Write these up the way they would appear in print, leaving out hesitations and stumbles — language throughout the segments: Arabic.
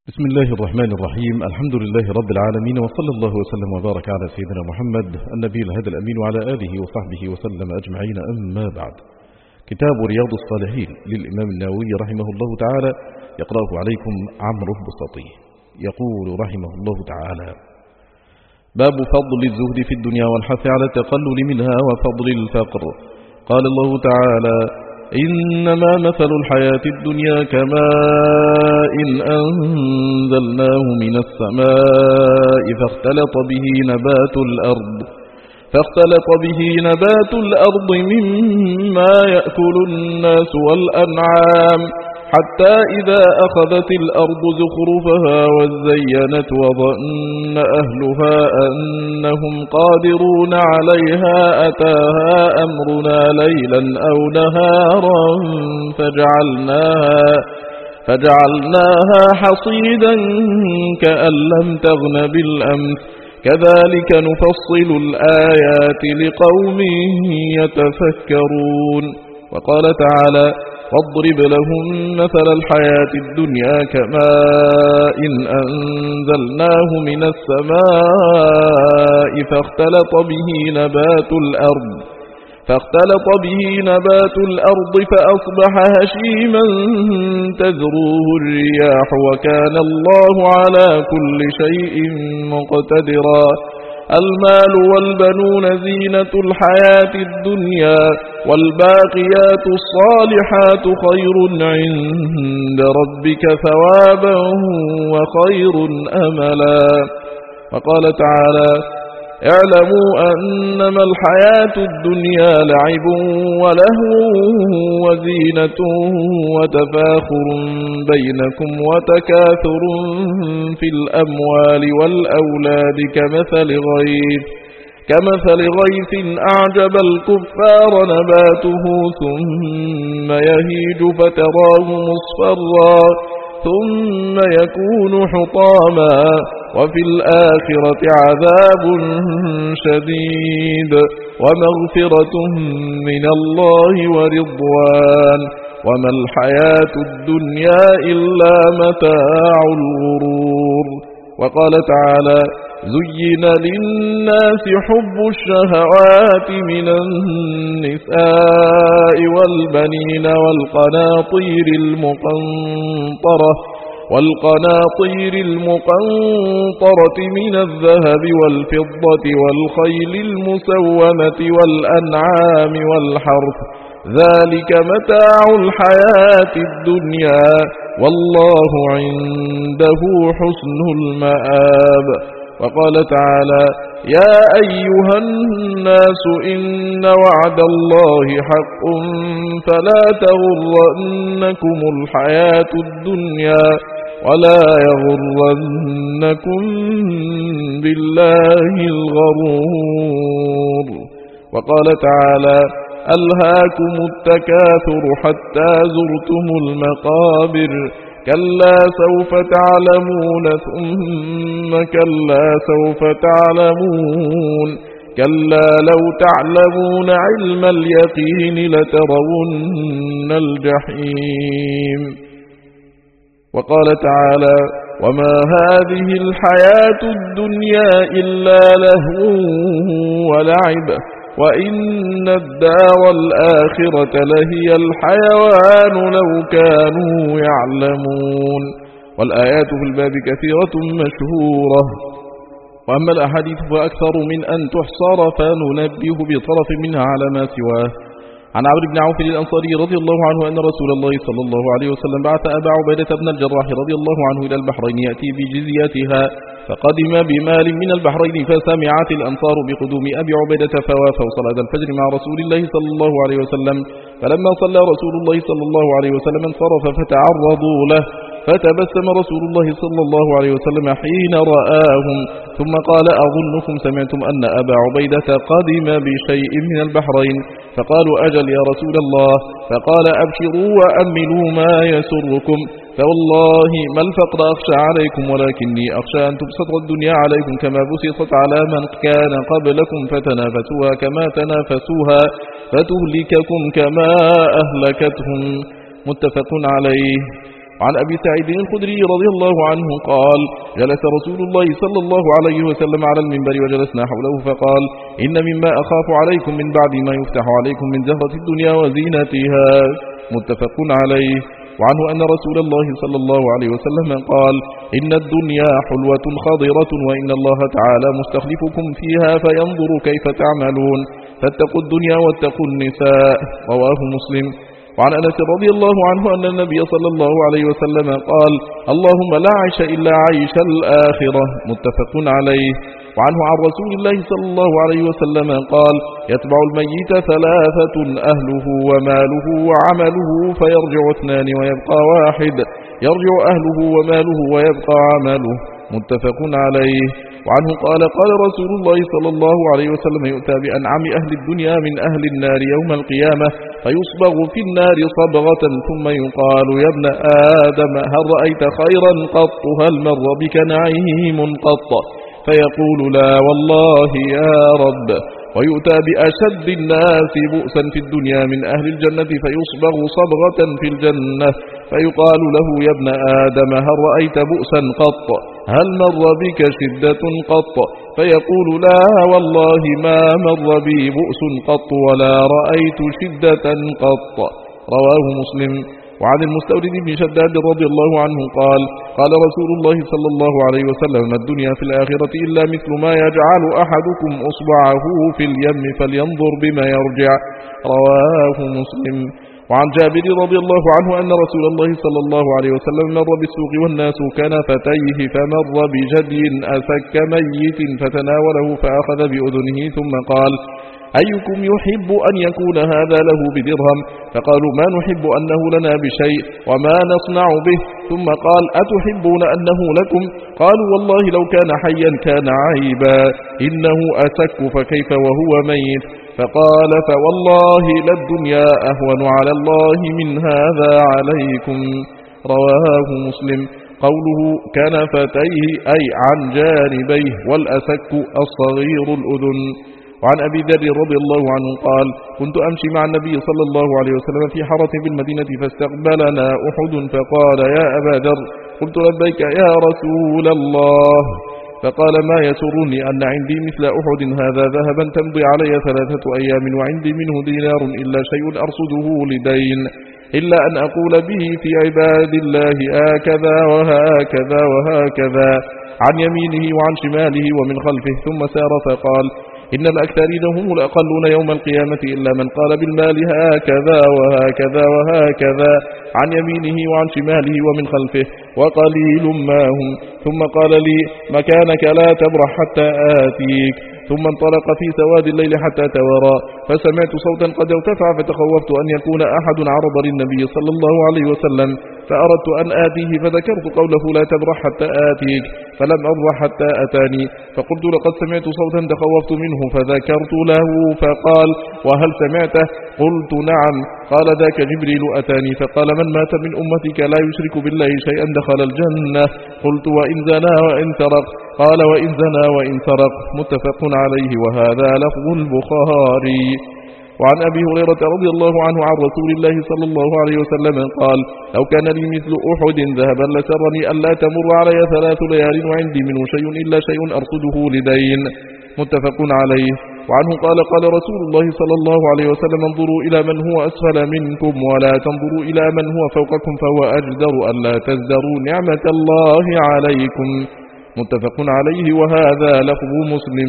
بسم الله الرحمن الرحيم. الحمد لله رب العالمين، وصلى الله وسلم وبارك على سيدنا محمد النبي الهدى الأمين وعلى آله وصحبه وسلم أجمعين. أما بعد، كتاب رياض الصالحين للإمام النووي رحمه الله تعالى يقرأه عليكم عمرو البسطي. يقول رحمه الله تعالى: باب فضل الزهد في الدنيا والحث على التقلل منها وفضل الفقر. قال الله تعالى: إنما مثل الحياة الدنيا كماء أنزلناه من السماء فاختلط به نبات الأرض مما يأكل الناس والأنعام حتى إذا أخذت الأرض زخرفها وزينت وظن أهلها أنهم قادرون عليها أتاها أمرنا ليلا أو نهارا فجعلناها حصيدا كأن لم تغن بالأمس كذلك نفصل الآيات لقوم يتفكرون. وقال تعالى: واضرب لهم مثل الحياة الدنيا كماء أنزلناه من السماء فاختلط به نبات الأرض فأصبح هشيما تذروه الرياح وكان الله على كل شيء مقتدرا. المال والبنون زينة الحياة الدنيا والباقيات الصالحات خير عند ربك ثوابا وخير أملا. وقال تعالى: اعلموا أنما الحياة الدنيا لعب ولهو وزينة وتفاخر بينكم وتكاثر في الأموال والأولاد كمثل غيث أعجب الكفار نباته ثم يهيج فتراه مصفرا ثم يكون حطاما وفي الآخرة عذاب شديد ومغفرة من الله ورضوان وما الحياة الدنيا إلا متاع الغرور. وقال تعالى: زين للناس حب الشهوات من النساء والبنين والقناطير المقنطرة من الذهب والفضة والخيل المسومة والأنعام والحرث ذلك متاع الحياة الدنيا والله عنده حسن المآب. وقال تعالى: يا أيها الناس إن وعد الله حق فلا تغرنكم الحياة الدنيا ولا يغرنكم بالله الغرور. وقال تعالى: ألهاكم التكاثر حتى زرتم المقابر كلا سوف تعلمون ثم كلا سوف تعلمون كلا لو تعلمون علم اليقين لترون الجحيم. وقال تعالى: وما هذه الحياة الدنيا إلا لهو ولعب وإن الدار الآخرة لهي الحيوان لو كانوا يعلمون. والآيات في الباب كثيرة مشهورة، وأما الأحاديث فأكثر من أن تحصر فننبه بطرف منها على ما سواه. عن عمرو بن عوف الأنصاري رضي الله عنه أن رسول الله صلى الله عليه وسلم بعث أبا عبيدة بن الجراح رضي الله عنه إلى البحرين يأتي بجزيتها، فقدم بمال من البحرين فسمعت الأنصار بقدوم أبي عبيدة فوافوا صلاة الفجر مع رسول الله صلى الله عليه وسلم، فلما صلى رسول الله صلى الله عليه وسلم انصرف فتعرضوا له، فتبسم رسول الله صلى الله عليه وسلم حين رآهم ثم قال: أظنكم سمعتم أن أبا عبيدة قدم بشيء من البحرين؟ فقالوا: أجل يا رسول الله. فقال: أبشروا وأملوا ما يسركم، فوالله ما الفقر أخشى عليكم ولكني أخشى أن تبسط الدنيا عليكم كما بسطت على من كان قبلكم فتنافسوها كما تنافسوها فتهلككم كما أهلكتهم. متفق عليه. وعن أبي سعيد الخدري رضي الله عنه قال جلس رسول الله صلى الله عليه وسلم على المنبر وجلسنا حوله فقال إن مما أخاف عليكم من بعد ما يفتح عليكم من زهرة الدنيا وزينتها متفق عليه. وعنه أن رسول الله صلى الله عليه وسلم قال إن الدنيا حلوة خضرة وإن الله تعالى مستخلفكم فيها فينظر كيف تعملون فاتقوا الدنيا واتقوا النساء رواه مسلم. وعن أنس رضي الله عنه أن النبي صلى الله عليه وسلم قال اللهم لا عيش إلا عيش الآخرة متفق عليه. وعنه عن رسول الله صلى الله عليه وسلم قال يتبع الميت ثلاثة أهله وماله وعمله فيرجع اثنان ويبقى واحد يرجع أهله وماله ويبقى عمله متفق عليه. وعنه قال قال رسول الله صلى الله عليه وسلم يؤتى بأنعم أهل الدنيا من أهل النار يوم القيامة فيصبغ في النار صبغة ثم يقال يا ابن آدم هل رأيت خيرا قط هل مر بك نعيم قط فيقول لا والله يا رب. ويؤتى بأشد الناس بؤسا في الدنيا من أهل الجنة فيصبغ صبغة في الجنة فيقال له يا ابن آدم هل رأيت بؤسا قط هل مر بك شدة قط فيقول لا والله ما مر بي بؤس قط ولا رأيت شدة قط رواه مسلم. وعن المستورد بن شداد رضي الله عنه قال قال رسول الله صلى الله عليه وسلم الدنيا في الآخرة إلا مثل ما يجعل أحدكم أصبعه في اليم فلينظر بما يرجع رواه مسلم. وعن جابر رضي الله عنه أن رسول الله صلى الله عليه وسلم مر بالسوق والناس كنفتيه فمر بجدي أسك ميت فتناوله فأخذ بأذنه ثم قال أيكم يحب أن يكون هذا له بدرهم فقالوا ما نحب أنه لنا بشيء وما نصنع به ثم قال أتحبون أنه لكم قالوا والله لو كان حيا كان عيبا إنه أسك فكيف وهو ميت فقال فوالله للدنيا أهون على الله من هذا عليكم رواه مسلم. قوله كنفتيه أي عن جانبيه والأسك الصغير الأذن. وعن أبي ذر رضي الله عنه قال كنت أمشي مع النبي صلى الله عليه وسلم في حارة بالمدينة فاستقبلنا أحد فقال يا أبا ذر قلت لبيك يا رسول الله فقال ما يسرني أن عندي مثل أحد هذا ذهبا تمضي علي 3 أيام وعندي منه دينار إلا شيء أرصده لدين إلا أن أقول به في عباد الله هكذا وهكذا وهكذا عن يمينه وعن شماله ومن خلفه ثم سار فقال إن الأكثرين هم الأقلون يوم القيامة إلا من قال بالمال هكذا وهكذا وهكذا عن يمينه وعن شماله ومن خلفه وقليل ما هم ثم قال لي مكانك لا تبرح حتى آتيك ثم انطلق في سواد الليل حتى توارى فسمعت صوتا قد ارتفع فتخوفت أن يكون أحد عرض للنبي صلى الله عليه وسلم فأردت أن آتيه فذكرت قوله لا تبرح حتى آتيك فلم أبرح حتى أتاني فقلت لقد سمعت صوتا تخوفت منه فذكرت له فقال وهل سمعته قلت نعم قال ذاك جبريل أتاني فقال من مات من أمتك لا يشرك بالله شيئا دخل الجنة قلت وإن زنا وإن سرق قال وإن زنا وإن سرق متفق عليه وهذا لفظ البخاري. وعن أبي هريرة رضي الله عنه عن رسول الله صلى الله عليه وسلم قال لو كان لي مثل أحد ذهبا لسرني ألا تمر علي 3 ليال وعندي منه شيء إلا شيء أرصده لدين متفق عليه. وعنه قال قال رسول الله صلى الله عليه وسلم انظروا إلى من هو أسفل منكم ولا تنظروا إلى من هو فوقكم فهو أجدر ألا تزدروا نعمة الله عليكم متفق عليه وهذا لفظ مسلم.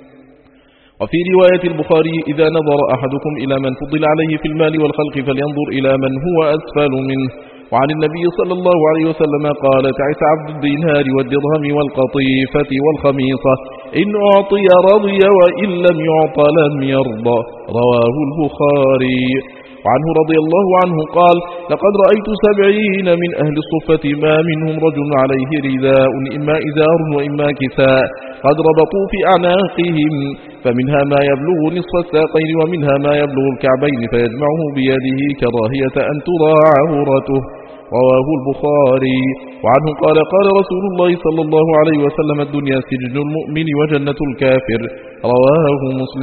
وفي رواية البخاري إذا نظر أحدكم إلى من فضل عليه في المال والخلق فلينظر إلى من هو أسفل منه. وعن النبي صلى الله عليه وسلم قال تعس عبد الدينار والدرهم والقطيفة والخميصة إن أعطي رضي وإن لم يعط لم يرضى رواه البخاري. وعنه رضي الله عنه قال لقد رأيت 70 من أهل الصفة ما منهم رجل عليه رداء إما إزار وإما كساء قد ربطوا في أعناقهم فمنها ما يبلغ نصف الساقين ومنها ما يبلغ الكعبين فيجمعه بيده كراهية أن ترى عورته رواه البخاري. وعنه قال قال رسول الله صلى الله عليه وسلم الدنيا سجن المؤمن وجنة الكافر رواه مسلم.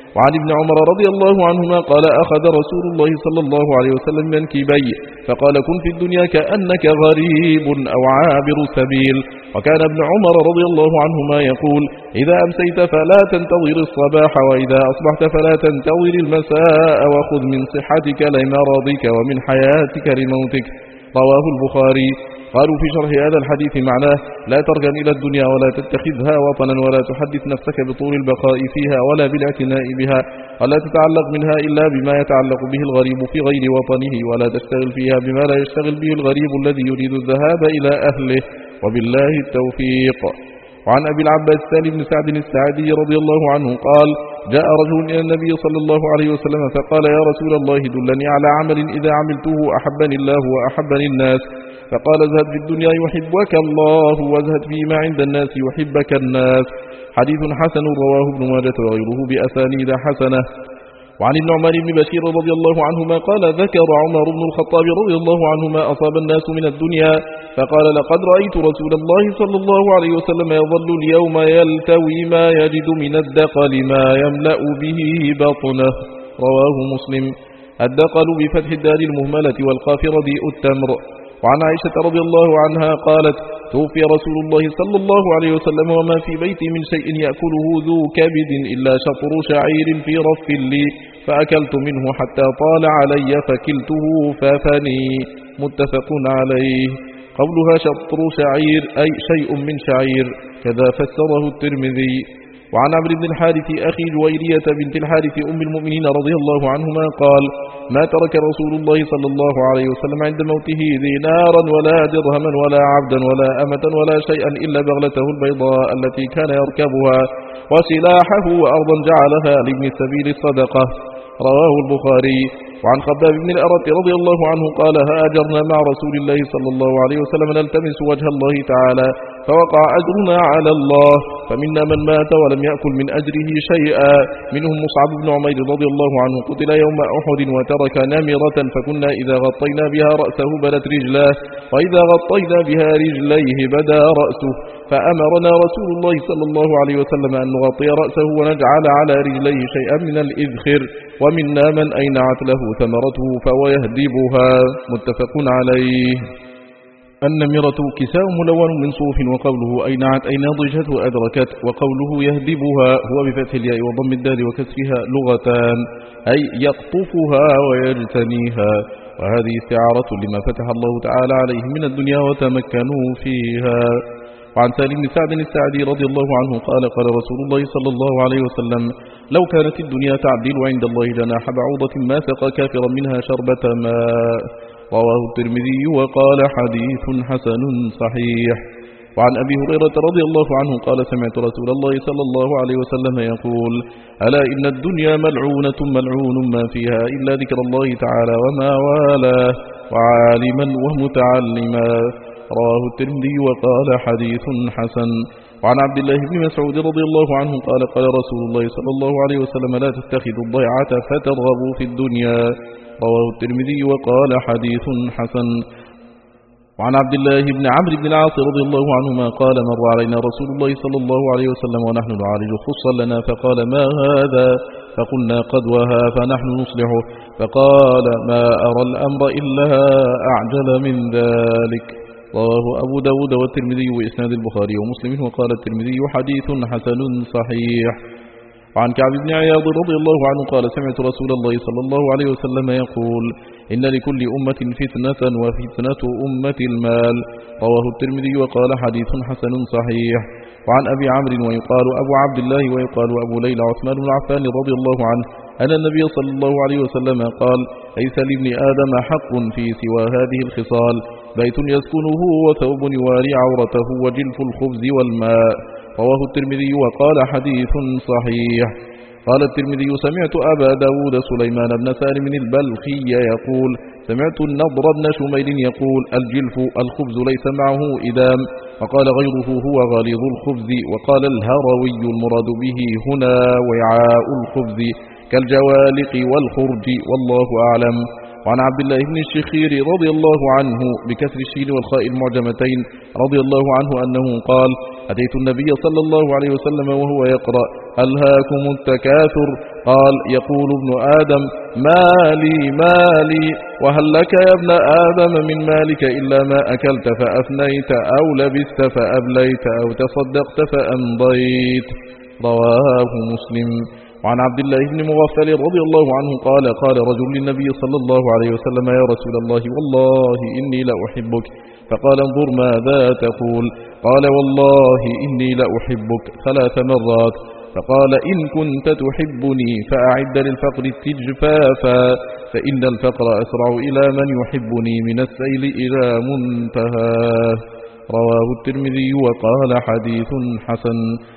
وعن ابن عمر رضي الله عنهما قال أخذ رسول الله صلى الله عليه وسلم منكبي فقال كن في الدنيا كأنك غريب أو عابر سبيل. وكان ابن عمر رضي الله عنهما يقول إذا أمسيت فلا تنتظر الصباح وإذا أصبحت فلا تنتظر المساء وخذ من صحتك لمرضك ومن حياتك لموتك. رواه البخاري. قالوا في شرح هذا الحديث معناه لا تركن إلى الدنيا ولا تتخذها وطنا ولا تحدث نفسك بطول البقاء فيها ولا بالاعتناء بها ولا تتعلق منها إلا بما يتعلق به الغريب في غير وطنه ولا تشتغل فيها بما لا يشتغل به الغريب الذي يريد الذهاب إلى أهله. وبالله التوفيق. وعن أبي العباس سالم بن سعد السعدي رضي الله عنه قال جاء رجل إلى النبي صلى الله عليه وسلم فقال يا رسول الله دلني على عمل إذا عملته أحبني الله وأحبني الناس. فقال ازهد في الدنيا يحبك الله وازهد فيما عند الناس يحبك الناس. حديث حسن رواه ابن ماجه وغيره بأسانيد حسنة. وعن النعمان بن بشير رضي الله عنهما قال ذكر عمر بن الخطاب رضي الله عنهما أصاب الناس من الدنيا فقال لقد رأيت رسول الله صلى الله عليه وسلم يظل اليوم يلتوي ما يجد من الدقل ما يملأ به بطنه. رواه مسلم. الدقل بفتح الدال المهملة والقاف رديء التمر. وعن عائشة رضي الله عنها قالت توفي رسول الله صلى الله عليه وسلم وما في بيتي من شيء يأكله ذو كبد إلا شطر شعير في رف لي فأكلت منه حتى طال علي فكلته ففني. متفق عليه. قولها شطر شعير أي شيء من شعير كذا فسره الترمذي. وعن عمرو بن الحارث أخي جويرية بنت الحارث أم المؤمنين رضي الله عنهما قال ما ترك رسول الله صلى الله عليه وسلم عند موته دينارا ولا درهما ولا عبدا ولا أمة ولا شيئا إلا بغلته البيضاء التي كان يركبها وسلاحه وأرضا جعلها لابن السبيل الصدقة. رواه البخاري. وعن خباب بن الأرت رضي الله عنه قال هاجرنا مع رسول الله صلى الله عليه وسلم نلتمس وجه الله تعالى فوقع أجرنا على الله فمنا من مات ولم يأكل من أجره شيئا منهم مصعب بن عمير رضي الله عنه قتل يوم أحد وترك نمرة فكنا إذا غطينا بها رأسه بدت رجلاه وإذا غطينا بها رجليه بدا رأسه فأمرنا رسول الله صلى الله عليه وسلم أن نغطي رأسه ونجعل على رجليه شيئا من الإذخر ومنا من أينعت له ثمرته فهو يهدبها. متفق عليه. النمرة كساء ملون من صوف وقوله أينعت أي نضجت وأدركت وقوله يهدبها هو بفتح الياء وضم الدال وكسرها لغتان أي يقطفها ويجتنيها وهذه استعارة لما فتح الله تعالى عليه من الدنيا وتمكنوا فيها. وعن سالم بن سعد السعدي رضي الله عنه قال قال رسول الله صلى الله عليه وسلم لو كانت الدنيا تعدل عند الله جناح بعوضة ما سقى كافرا منها شربة ماء. رواه الترمذي وقال حديث حسن صحيح. وعن أبي هريرة رضي الله عنه قال سمعت رسول الله صلى الله عليه وسلم يقول ألا إن الدنيا ملعونة ملعون ما فيها إلا ذكر الله تعالى وما والاه وعالما ومتعلما. رواه الترمذي وقال حديث حسن. وعن عبد الله بن مسعود رضي الله عنه قال قال رسول الله صلى الله عليه وسلم لا تتخذوا الضيعة فترغبوا في الدنيا. رواه الترمذي وقال حديث حسن. وعن عبد الله بن عمرو بن العاص رضي الله عنهما قال مر علينا رسول الله صلى الله عليه وسلم ونحن نعالج خصا لنا فقال ما هذا فقلنا قدوها فنحن نصلحه فقال ما أرى الأمر إلا أعجل من ذلك. رواه أبو داود والترمذي وإسناد البخاري ومسلم وقال الترمذي حديث حسن صحيح. وعن كعب بن عياض رضي الله عنه قال سمعت رسول الله صلى الله عليه وسلم يقول إن لكل أمة فتنة وفتنة أمة المال. رواه الترمذي وقال حديث حسن صحيح. وعن أبي عمرو ويقال أبو عبد الله ويقال أبو ليلى عثمان بن عفان رضي الله عنه أن النبي صلى الله عليه وسلم قال ليس لابن آدم حق في سوى هذه الخصال بيت يسكنه وثوب يواري عورته وجلف الخبز والماء. رواه الترمذي وقال حديث صحيح. قال الترمذي سمعت أبا داود سليمان بن سالم البلخي يقول سمعت النضر بن شميل يقول الجلف الخبز ليس معه إدام وقال غيره هو غليظ الخبز وقال الهروي المراد به هنا وعاء الخبز كالجوالق والخرج والله أعلم. وعن عبد الله بن الشخير رضي الله عنه بكسر الشين والخاء المعجمتين رضي الله عنه أنه قال أتيت النبي صلى الله عليه وسلم وهو يقرأ ألهاكم التكاثر. قال يقول ابن آدم مالي مالي، وهل لك يا ابن آدم من مالك إلا ما أكلت فأفنيت أو لبست فأبليت أو تصدقت فأمضيت. رواه مسلم. وعن عبد الله بن مغفل رضي الله عنه قال قال رجل للنبي صلى الله عليه وسلم يا رسول الله والله إني لأحبك. فقال انظر ماذا تقول. قال والله إني لأحبك 3 مرات. فقال إن كنت تحبني فأعد للفقر استجفافا، فإن الفقر أسرع إلى من يحبني من السيل إلى منتهاه. رواه الترمذي وقال حديث حسن.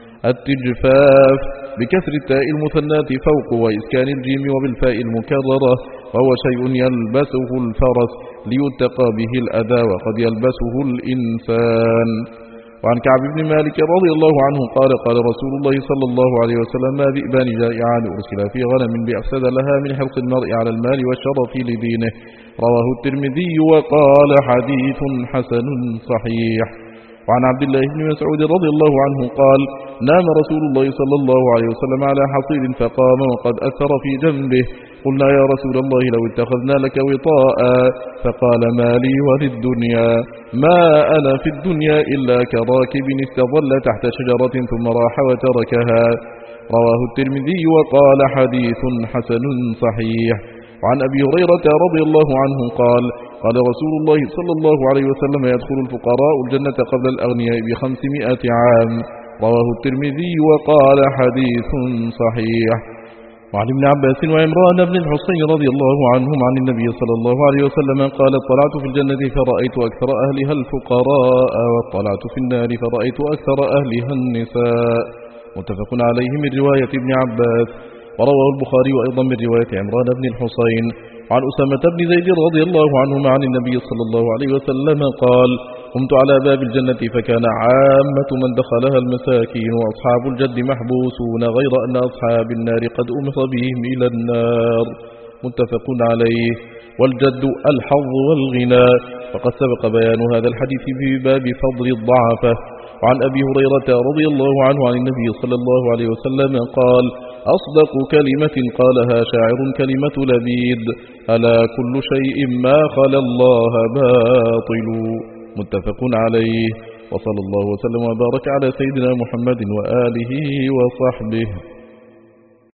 التجفاف بكسر التاء المثناة فوق وإسكان الجيم وبالفاء المكررة، وهو شيء يلبسه الفرس ليتقى به الأذى وقد يلبسه الإنسان. وعن كعب بن مالك رضي الله عنه قال قال رسول الله صلى الله عليه وسلم ما ذئبان جائعان أرسلا في غنم بأفسد لها من حرص المرء على المال والشرف لدينه. رواه الترمذي وقال حديث حسن صحيح. وعن عبد الله بن مسعود رضي الله عنه قال نام رسول الله صلى الله عليه وسلم على حصير فقام وقد أثر في جنبه. قلنا يا رسول الله لو اتخذنا لك وطاء. فقال ما لي وللدنيا، ما أنا في الدنيا إلا كراكب استظل تحت شجرة ثم راح وتركها. رواه الترمذي وقال حديث حسن صحيح. وعن أبي هريرة رضي الله عنه قال قال رسول الله صلى الله عليه وسلم يدخل الفقراء الجنة قبل الأغنياء ب500 عام. رواه الترمذي وقال حديث صحيح. وعن ابن عباس وعمران بن الحصين رضي الله عنهم عن النبي صلى الله عليه وسلم قال اطلعت في الجنة فرأيت أكثر أهلها الفقراء، واطلعت في النار فرأيت أكثر أهلها النساء. متفق عليه من رواية ابن عباس، ورواه البخاري أيضا من رواية عمران بن الحصين. وعن أسامة بن زيد رضي الله عنهما عن النبي صلى الله عليه وسلم قال قمت على باب الجنة فكان عامة من دخلها المساكين وأصحاب الجد محبوسون غير أن أصحاب النار قد أمر بهم إلى النار. متفق عليه. والجد الحظ والغنى، وقد سبق بيان هذا الحديث في باب فضل الضعفة. وعن أبي هريرة رضي الله عنه عن النبي صلى الله عليه وسلم قال أصدق كلمة قالها شاعر كلمة لبيد ألا كل شيء ما خلا الله باطل. متفق عليه. وصلى الله وسلم وبارك على سيدنا محمد وآله وصحبه.